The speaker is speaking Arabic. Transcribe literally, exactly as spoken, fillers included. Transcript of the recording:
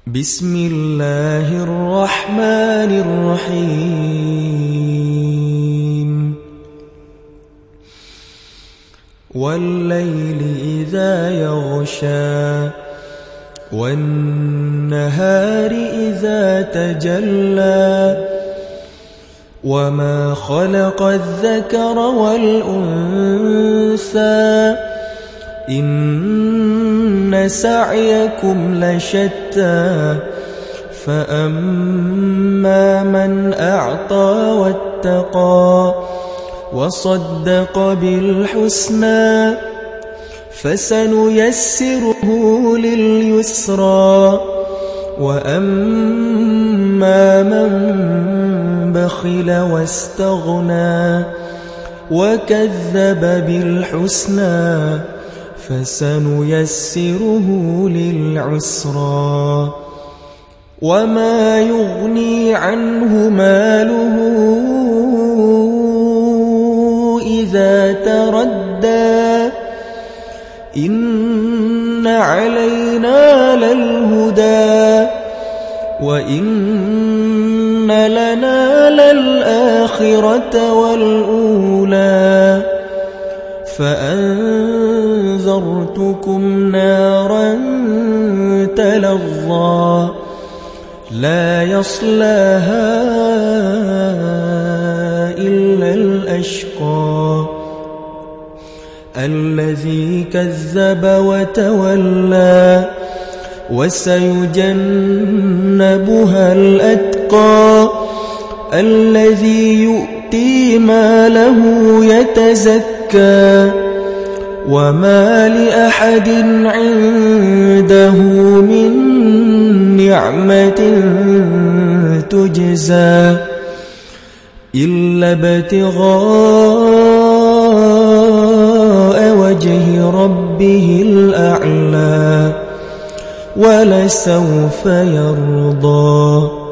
بسم الله الرحمن الرحيم والليل إذا يغشى والنهار إذا تجلى وما خلق الذكر والأنثى إن سعيكم لشتى فأما من أعطى واتقى وصدق بالحسنى فسنيسره لليسرى وأما من بخل واستغنى وكذب بالحسنى فسنيسره للعسرى وما يغني عنه ماله إذا تردى إن علينا للهدى وإن لنا للآخرة والأولى فأنذرتكم نارا تلظى لا يصلاها إلا الأشقى الذي كذب وتولى وسيجنبها الأتقى الذي يؤتي ماله يتزكى وما لأحد عنده من نعمة تجزى إلا ابتغاء وجه ربه الأعلى ولسوف يرضى.